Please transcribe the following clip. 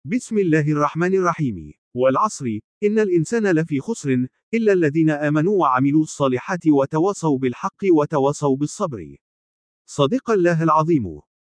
بسم الله الرحمن الرحيم. والعصر، إن الإنسان لفي خسر، إلا الذين آمنوا وعملوا الصالحات وتواصوا بالحق وتواصوا بالصبر. صدق الله العظيم.